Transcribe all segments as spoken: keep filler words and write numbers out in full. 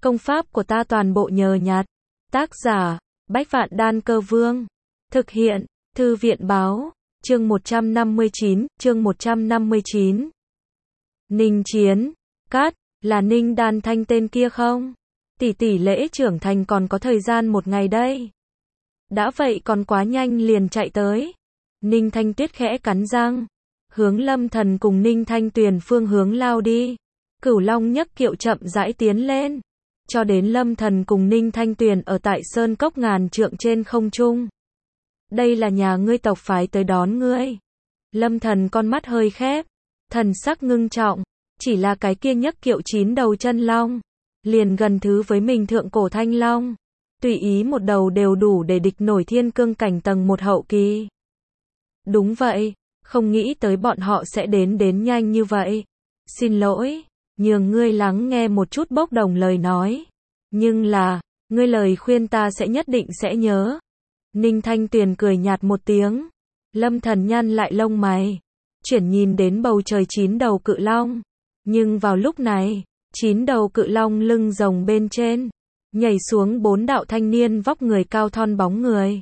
Công pháp của ta toàn bộ nhờ nhặt. Tác giả, Bách Vạn Đan Cơ Vương. Thực hiện, Thư viện Báo. Chương một trăm năm mươi chín, chương một trăm năm mươi chín. Ninh Chiến, cát, là Ninh Đan Thanh tên kia không? Tỷ tỷ lễ trưởng thành còn có thời gian một ngày đây. Đã vậy còn quá nhanh liền chạy tới. Ninh Thanh Tuyết khẽ cắn răng, hướng Lâm Thần cùng Ninh Thanh Tuyền phương hướng lao đi. Cửu Long nhấc kiệu chậm rãi tiến lên, cho đến Lâm Thần cùng Ninh Thanh Tuyền ở tại sơn cốc ngàn trượng trên không trung. Đây là nhà ngươi tộc phái tới đón ngươi. Lâm Thần con mắt hơi khép, thần sắc ngưng trọng, chỉ là cái kia nhấc kiệu chín đầu chân long, liền gần thứ với mình thượng cổ thanh long, tùy ý một đầu đều đủ để địch nổi thiên cương cảnh tầng một hậu kỳ. Đúng vậy, không nghĩ tới bọn họ sẽ đến đến nhanh như vậy. Xin lỗi, nhường ngươi lắng nghe một chút bốc đồng lời nói. Nhưng là, ngươi lời khuyên ta sẽ nhất định sẽ nhớ. Ninh Thanh Tuyền cười nhạt một tiếng. Lâm Thần nhăn lại lông mày, chuyển nhìn đến bầu trời chín đầu cự long. Nhưng vào lúc này, chín đầu cự long lưng rồng bên trên, nhảy xuống bốn đạo thanh niên vóc người cao thon bóng người.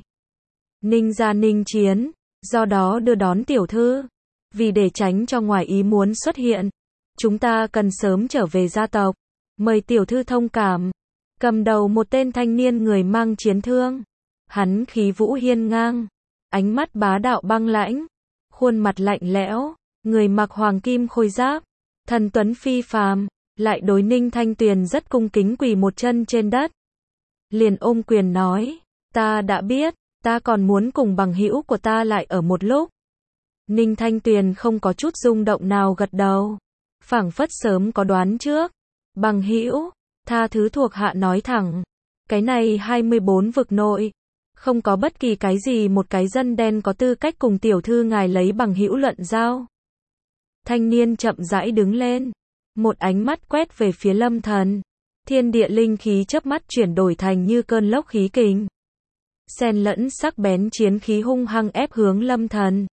Ninh gia Ninh Chiến, do đó đưa đón tiểu thư. Vì để tránh cho ngoài ý muốn xuất hiện, chúng ta cần sớm trở về gia tộc. Mời tiểu thư thông cảm. Cầm đầu một tên thanh niên người mang chiến thương. Hắn khí vũ hiên ngang, ánh mắt bá đạo băng lãnh, khuôn mặt lạnh lẽo, người mặc hoàng kim khôi giáp, thần tuấn phi phàm, lại đối Ninh Thanh Tuyền rất cung kính quỳ một chân trên đất. Liền ôm quyền nói, ta đã biết, ta còn muốn cùng bằng hữu của ta lại ở một lúc. Ninh Thanh Tuyền không có chút rung động nào gật đầu, phảng phất sớm có đoán trước. Bằng hữu, tha thứ thuộc hạ nói thẳng, cái này hai mươi bốn vực nội, không có bất kỳ cái gì một cái dân đen có tư cách cùng tiểu thư ngài lấy bằng hữu luận giao. Thanh niên chậm rãi đứng lên, một ánh mắt quét về phía Lâm Thần. Thiên địa linh khí chớp mắt chuyển đổi thành như cơn lốc khí kình, xen lẫn sắc bén chiến khí hung hăng ép hướng Lâm Thần.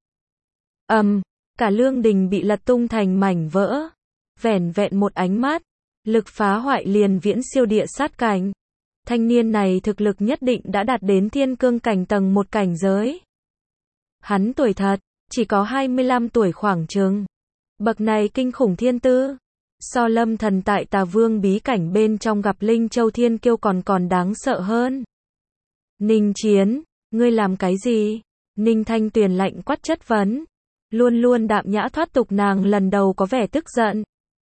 Ầm, um, cả lương đình bị lật tung thành mảnh vỡ. Vẻn vẹn một ánh mắt, lực phá hoại liền viễn siêu địa sát cảnh. Thanh niên này thực lực nhất định đã đạt đến thiên cương cảnh tầng một cảnh giới. Hắn tuổi thật, chỉ có hai mươi lăm tuổi khoảng chừng. Bậc này kinh khủng thiên tư, so Lâm Thần tại Tà Vương bí cảnh bên trong gặp Linh Châu Thiên Kiêu còn còn đáng sợ hơn. Ninh Chiến, ngươi làm cái gì? Ninh Thanh Tuyền lạnh quát chất vấn. Luôn luôn đạm nhã thoát tục nàng lần đầu có vẻ tức giận.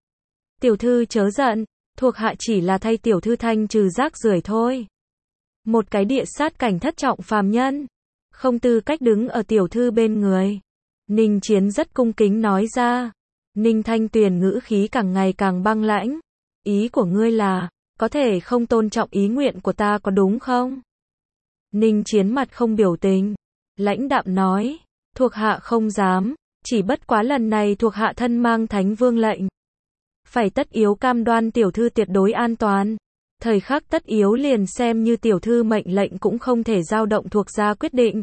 Tiểu thư chớ giận, thuộc hạ chỉ là thay tiểu thư thanh trừ rác rưởi thôi. Một cái địa sát cảnh thất trọng phàm nhân, không tư cách đứng ở tiểu thư bên người. Ninh Chiến rất cung kính nói ra. Ninh Thanh Tuyền ngữ khí càng ngày càng băng lãnh. Ý của ngươi là, có thể không tôn trọng ý nguyện của ta có đúng không? Ninh Chiến mặt không biểu tình, lãnh đạm nói, thuộc hạ không dám, chỉ bất quá lần này thuộc hạ thân mang Thánh Vương lệnh. Phải tất yếu cam đoan tiểu thư tuyệt đối an toàn. Thời khắc tất yếu liền xem như tiểu thư mệnh lệnh cũng không thể dao động thuộc ra quyết định.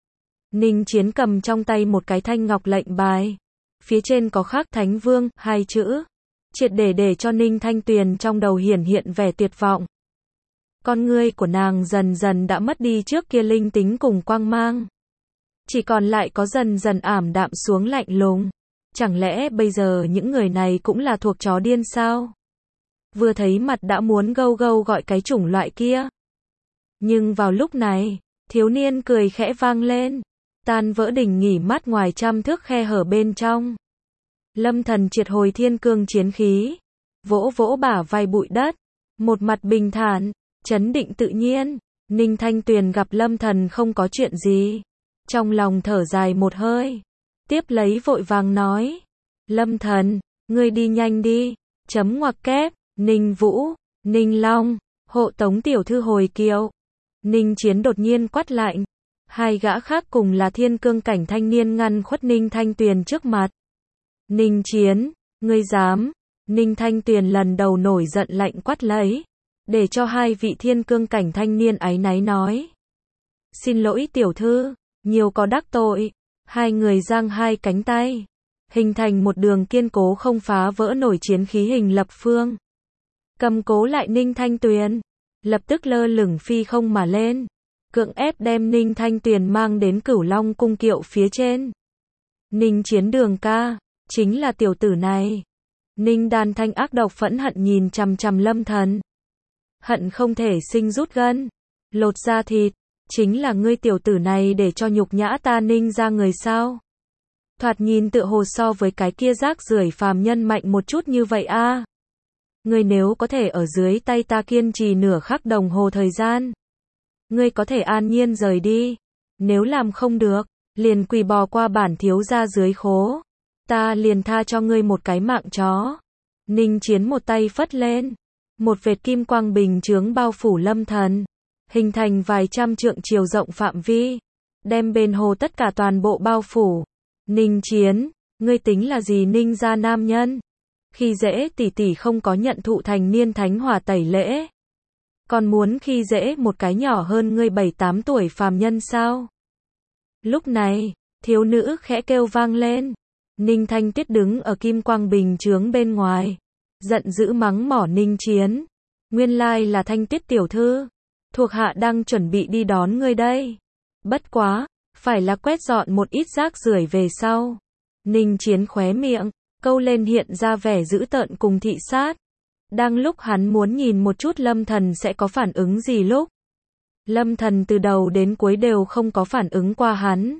Ninh Chiến cầm trong tay một cái thanh ngọc lệnh bài. Phía trên có khắc Thánh Vương, hai chữ. Triệt để để cho Ninh Thanh Tuyền trong đầu hiển hiện vẻ tuyệt vọng. Con ngươi của nàng dần dần đã mất đi trước kia linh tính cùng quang mang. Chỉ còn lại có dần dần ảm đạm xuống lạnh lùng. Chẳng lẽ bây giờ những người này cũng là thuộc chó điên sao? Vừa thấy mặt đã muốn gâu gâu gọi cái chủng loại kia. Nhưng vào lúc này, thiếu niên cười khẽ vang lên, tan vỡ đỉnh nghỉ mát ngoài trăm thước khe hở bên trong. Lâm Thần triệt hồi thiên cương chiến khí, vỗ vỗ bả vai bụi đất, một mặt bình thản, chấn định tự nhiên. Ninh Thanh Tuyền gặp Lâm Thần không có chuyện gì, trong lòng thở dài một hơi, tiếp lấy vội vàng nói, Lâm Thần, ngươi đi nhanh đi, chấm ngoặc kép, Ninh Vũ, Ninh Long, hộ tống tiểu thư hồi kiệu. Ninh Chiến đột nhiên quát lạnh, hai gã khác cùng là thiên cương cảnh thanh niên ngăn khuất Ninh Thanh Tuyền trước mặt. Ninh Chiến, ngươi dám? Ninh Thanh Tuyền lần đầu nổi giận lạnh quát lấy, để cho hai vị thiên cương cảnh thanh niên áy náy nói, xin lỗi tiểu thư, nhiều có đắc tội. Hai người giang hai cánh tay, hình thành một đường kiên cố không phá vỡ nổi chiến khí hình lập phương. cầm cố lại Ninh Thanh Tuyền, lập tức lơ lửng phi không mà lên, cưỡng ép đem Ninh Thanh Tuyền mang đến Cửu Long cung kiệu phía trên. Ninh Chiến đường ca, chính là tiểu tử này. Ninh Đan Thanh ác độc phẫn hận nhìn chằm chằm Lâm Thần. Hận không thể sinh rút gân, lột da thịt, chính là ngươi tiểu tử này để cho nhục nhã ta Ninh ra người sao? Thoạt nhìn tựa hồ so với cái kia rác rưởi phàm nhân mạnh một chút như vậy a. À. Ngươi nếu có thể ở dưới tay ta kiên trì nửa khắc đồng hồ thời gian, ngươi có thể an nhiên rời đi. Nếu làm không được, liền quỳ bò qua bản thiếu gia dưới khố. Ta liền tha cho ngươi một cái mạng chó. Ninh Chiến một tay phất lên, một vệt kim quang bình chướng bao phủ Lâm Thần, hình thành vài trăm trượng chiều rộng phạm vi, đem bên hồ tất cả toàn bộ bao phủ. Ninh Chiến, ngươi tính là gì Ninh gia nam nhân? Khi dễ tỷ tỷ không có nhận thụ thành niên thánh hỏa tẩy lễ, còn muốn khi dễ một cái nhỏ hơn ngươi bảy tám tuổi phàm nhân sao? Lúc này, thiếu nữ khẽ kêu vang lên. Ninh Thanh Tuyết đứng ở kim quang bình chướng bên ngoài, giận dữ mắng mỏ Ninh Chiến. Nguyên lai là Thanh Tuyết tiểu thư, thuộc hạ đang chuẩn bị đi đón ngươi đây. Bất quá, phải là quét dọn một ít rác rưởi về sau. Ninh Chiến khóe miệng, câu lên hiện ra vẻ dữ tợn cùng thị sát. Đang lúc hắn muốn nhìn một chút Lâm Thần sẽ có phản ứng gì lúc. Lâm Thần từ đầu đến cuối đều không có phản ứng qua hắn.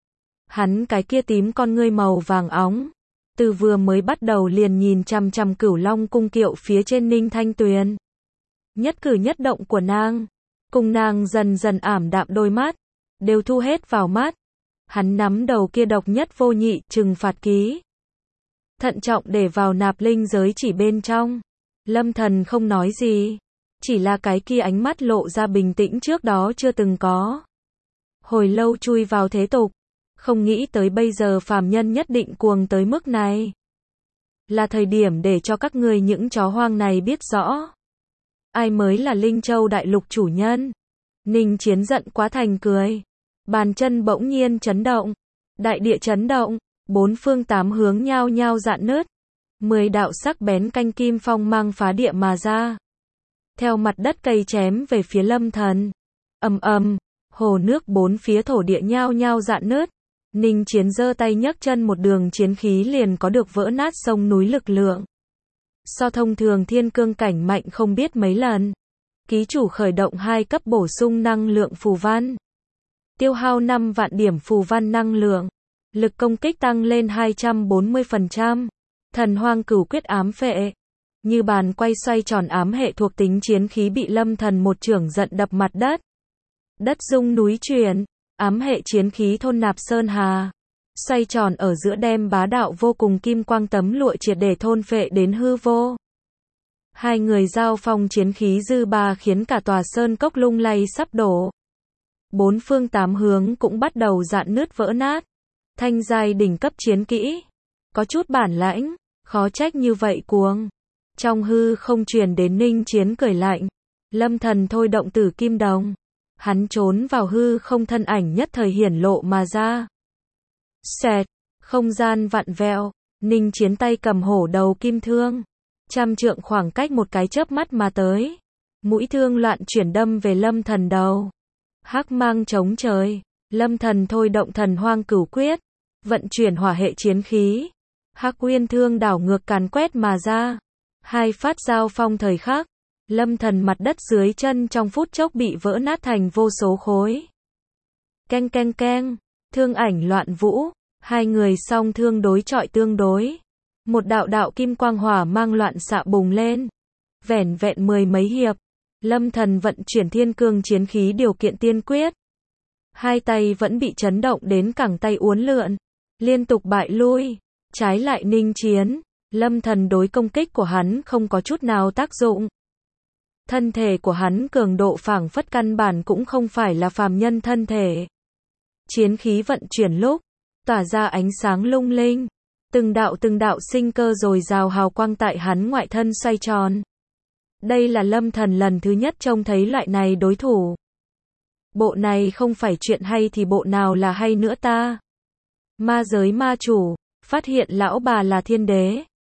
Hắn cái kia tím con ngươi màu vàng óng, từ vừa mới bắt đầu liền nhìn chằm chằm Cửu Long cung kiệu phía trên Ninh Thanh Tuyền. Nhất cử nhất động của nàng, cùng nàng dần dần ảm đạm đôi mắt, đều thu hết vào mắt. Hắn nắm đầu kia độc nhất vô nhị trừng phạt ký, thận trọng để vào nạp linh giới chỉ bên trong. Lâm Thần không nói gì, chỉ là cái kia ánh mắt lộ ra bình tĩnh trước đó chưa từng có. Hồi lâu chui vào thế tục, không nghĩ tới bây giờ phàm nhân nhất định cuồng tới mức này. Là thời điểm để cho các ngươi những chó hoang này biết rõ, ai mới là Linh Châu đại lục chủ nhân. Ninh Chiến giận quá thành cười, bàn chân bỗng nhiên chấn động, đại địa chấn động, bốn phương tám hướng nhao nhao rạn nứt, mười đạo sắc bén canh kim phong mang phá địa mà ra, theo mặt đất cây chém về phía Lâm Thần. Ầm ầm, hồ nước bốn phía thổ địa nhao nhao rạn nứt. Ninh Chiến giơ tay nhấc chân một đường chiến khí liền có được vỡ nát sông núi lực lượng. So thông thường thiên cương cảnh mạnh không biết mấy lần. Ký chủ khởi động hai cấp bổ sung năng lượng phù văn. Tiêu hao năm vạn điểm phù văn năng lượng. Lực công kích tăng lên hai trăm bốn mươi phần trăm. Thần hoang cửu quyết ám phệ. Như bàn quay xoay tròn ám hệ thuộc tính chiến khí bị Lâm Thần một chưởng giận đập mặt đất. Đất rung núi chuyển. Ám hệ chiến khí thôn nạp sơn hà, xoay tròn ở giữa đem bá đạo vô cùng kim quang tấm lụa triệt để thôn phệ đến hư vô. Hai người giao phong chiến khí dư ba khiến cả tòa sơn cốc lung lay sắp đổ. Bốn phương tám hướng cũng bắt đầu rạn nứt vỡ nát. Thanh giai đỉnh cấp chiến kỹ, có chút bản lãnh, khó trách như vậy cuồng. Trong hư không truyền đến Ninh Chiến cười lạnh. Lâm Thần thôi động tử kim đồng. Hắn trốn vào hư không, thân ảnh nhất thời hiển lộ mà ra. Xẹt, không gian vặn vẹo, Ninh Chiến tay cầm hổ đầu kim thương, trăm trượng khoảng cách một cái chớp mắt mà tới. Mũi thương loạn chuyển đâm về Lâm Thần đầu. Hắc mang chống trời, Lâm Thần thôi động thần hoang cửu quyết, vận chuyển hỏa hệ chiến khí. Hắc uyên thương đảo ngược càn quét mà ra. Hai phát giao phong thời khắc, Lâm Thần mặt đất dưới chân trong phút chốc bị vỡ nát thành vô số khối. Keng keng keng, thương ảnh loạn vũ, hai người song thương đối chọi tương đối. Một đạo đạo kim quang hỏa mang loạn xạ bùng lên. Vẻn vẹn mười mấy hiệp, Lâm Thần vận chuyển thiên cương chiến khí điều kiện tiên quyết. Hai tay vẫn bị chấn động đến cẳng tay uốn lượn, liên tục bại lui. Trái lại Ninh Chiến, Lâm Thần đối công kích của hắn không có chút nào tác dụng. Thân thể của hắn cường độ phảng phất căn bản cũng không phải là phàm nhân thân thể. Chiến khí vận chuyển lúc, tỏa ra ánh sáng lung linh. Từng đạo từng đạo sinh cơ dồi dào hào quang tại hắn ngoại thân xoay tròn. Đây là Lâm Thần lần thứ nhất trông thấy loại này đối thủ. Bộ này không phải chuyện hay thì bộ nào là hay nữa ta. Ma giới ma chủ, phát hiện lão bà là thiên đế.